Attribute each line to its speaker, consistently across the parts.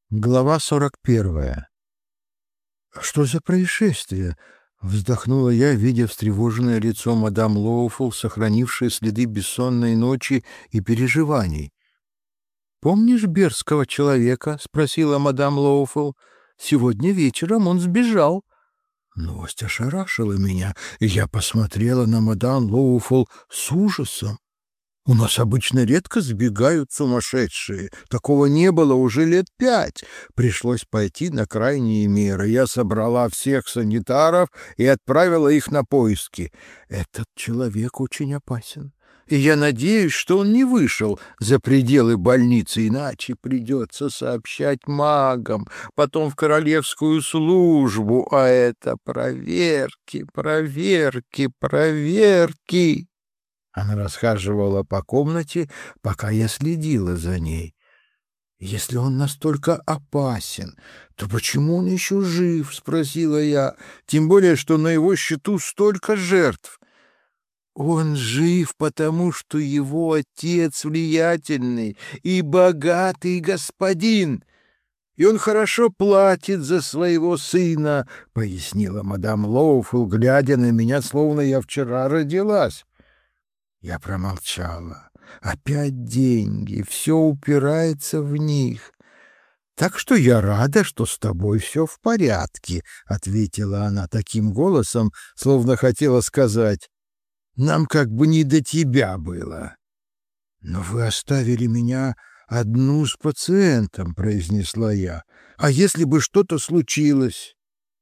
Speaker 1: Глава 41. «Что за происшествие?» — вздохнула я, видя встревоженное лицо мадам Лоуфул, сохранившее следы бессонной ночи и переживаний. «Помнишь берского человека?» — спросила мадам Лоуфул. «Сегодня вечером он сбежал». Новость ошарашила меня, и я посмотрела на мадам Лоуфул с ужасом. У нас обычно редко сбегают сумасшедшие. Такого не было уже лет 5. Пришлось пойти на крайние меры. Я собрала всех санитаров и отправила их на поиски. Этот человек очень опасен. И я надеюсь, что он не вышел за пределы больницы, иначе придется сообщать магам, потом в королевскую службу, а это проверки, проверки, проверки. Она расхаживала по комнате, пока я следила за ней. «Если он настолько опасен, то почему он еще жив?» — спросила я. «Тем более, что на его счету столько жертв». «Он жив, потому что его отец влиятельный и богатый господин, и он хорошо платит за своего сына», — пояснила мадам Лоуфул, глядя на меня, словно я вчера родилась. Я промолчала. Опять деньги, все упирается в них. «Так что я рада, что с тобой все в порядке», — ответила она таким голосом, словно хотела сказать: «Нам как бы не до тебя было». «Но вы оставили меня одну с пациентом», — произнесла я. «А если бы что-то случилось?»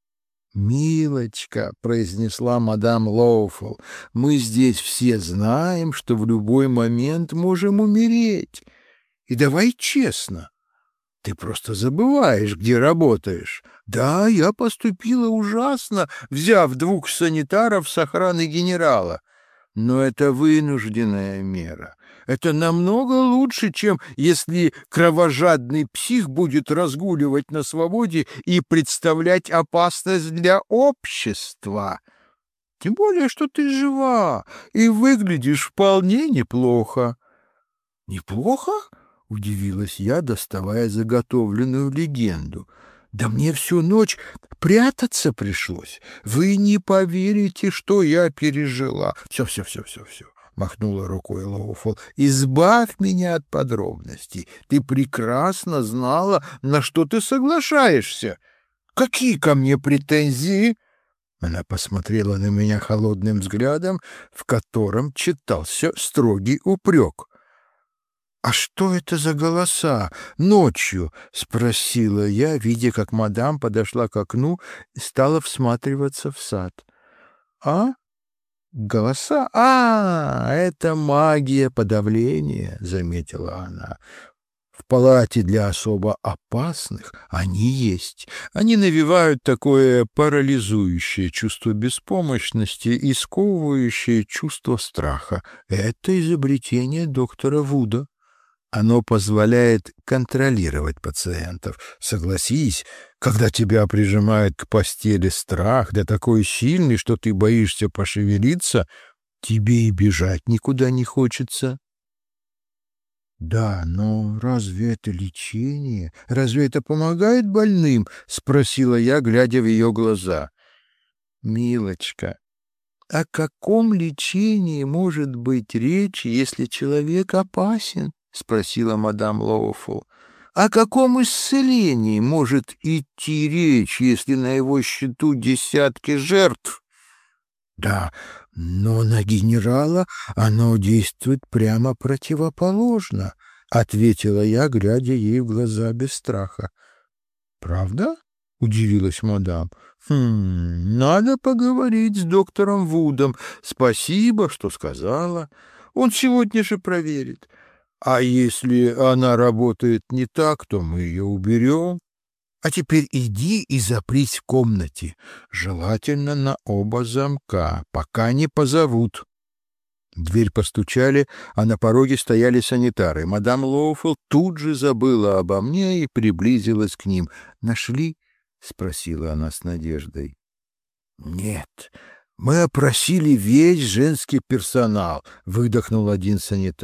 Speaker 1: «Милочка», — произнесла мадам Лоуфул, — «мы здесь все знаем, что в любой момент можем умереть. И давай честно, ты просто забываешь, где работаешь. Да, я поступила ужасно, взяв 2 санитаров с охраны генерала. Но это вынужденная мера. Это намного лучше, чем если кровожадный псих будет разгуливать на свободе и представлять опасность для общества. Тем более, что ты жива и выглядишь вполне неплохо». «Неплохо?» — удивилась я, доставая заготовленную легенду. «Да мне всю ночь прятаться пришлось. Вы не поверите, что я пережила». «Все», — махнула рукой Лоуфул. «Избавь меня от подробностей. Ты прекрасно знала, на что ты соглашаешься. Какие ко мне претензии?» Она посмотрела на меня холодным взглядом, в котором читался строгий упрек. «А что это за голоса ночью?» — спросила я, видя, как мадам подошла к окну и стала всматриваться в сад. «А? Голоса? Это магия подавления», — заметила она. «В палате для особо опасных они есть. Они навевают такое парализующее чувство беспомощности и сковывающее чувство страха. Это изобретение доктора Вуда. Оно позволяет контролировать пациентов. Согласись, когда тебя прижимает к постели страх, да такой сильный, что ты боишься пошевелиться, тебе и бежать никуда не хочется». «Да, но разве это лечение? Разве это помогает больным?» — спросила я, глядя в ее глаза. «Милочка, о каком лечении может быть речь, если человек опасен?» — спросила мадам Лоуфул. «О каком исцелении может идти речь, если на его счету десятки жертв?» «Да, но на генерала оно действует прямо противоположно», — ответила я, глядя ей в глаза без страха. «Правда?» — удивилась мадам. Надо поговорить с доктором Вудом. Спасибо, что сказала. Он сегодня же проверит. А если она работает не так, то мы ее уберем. А теперь иди и запрись в комнате, желательно на оба замка, пока не позовут». В дверь постучали, а на пороге стояли санитары. Мадам Лоуфул тут же забыла обо мне и приблизилась к ним. «Нашли?» — спросила она с надеждой. «Нет, мы опросили весь женский персонал», — выдохнул один санитар.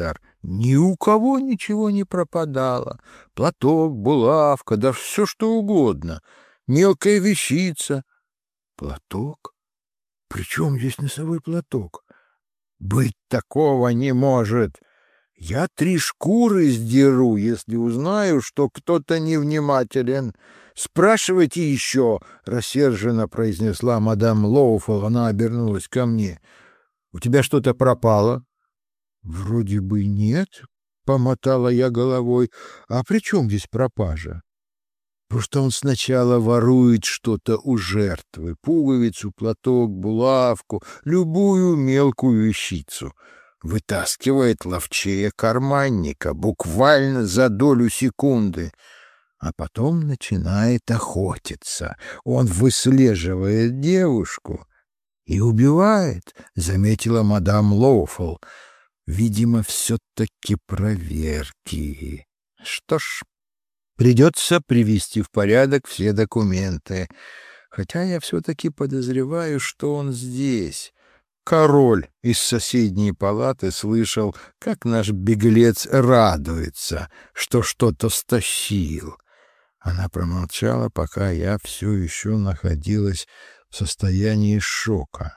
Speaker 1: Ни у кого ничего не пропадало. Платок, булавка, да все что угодно. Мелкая вещица. Платок? При чем здесь носовой платок? Быть такого не может. Я 3 шкуры сдеру, если узнаю, что кто-то невнимателен. Спрашивайте еще, — рассерженно произнесла мадам Лоуфол. Она обернулась ко мне. У тебя что-то пропало? Вроде бы нет, — помотала я головой. А при чем здесь пропажа? Просто он сначала ворует что-то у жертвы: пуговицу, платок, булавку, любую мелкую вещицу. Вытаскивает ловчее карманника, буквально за долю секунды. А потом начинает охотиться. Он выслеживает девушку и убивает, — заметила мадам Лоуфол. Видимо, все-таки проверки. Что ж, придется привести в порядок все документы. Хотя я все-таки подозреваю, что он здесь. Король из соседней палаты слышал, как наш беглец радуется, что что-то стащил. Она промолчала, пока я все еще находилась в состоянии шока.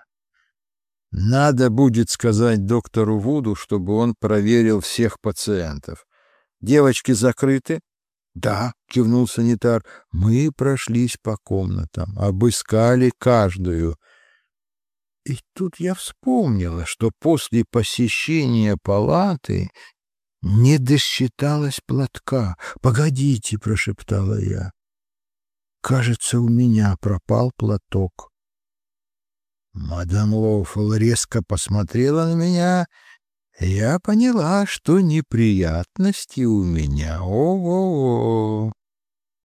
Speaker 1: Надо будет сказать доктору Вуду, чтобы он проверил всех пациентов. Девочки закрыты? Да, кивнул санитар. Мы прошлись по комнатам, обыскали каждую. И тут я вспомнила, что после посещения палаты не досчиталась платка. «Погодите», — прошептала я. «Кажется, у меня пропал платок». Мадам Лоуфол резко посмотрела на меня. Я поняла, что неприятности у меня. Ого-го!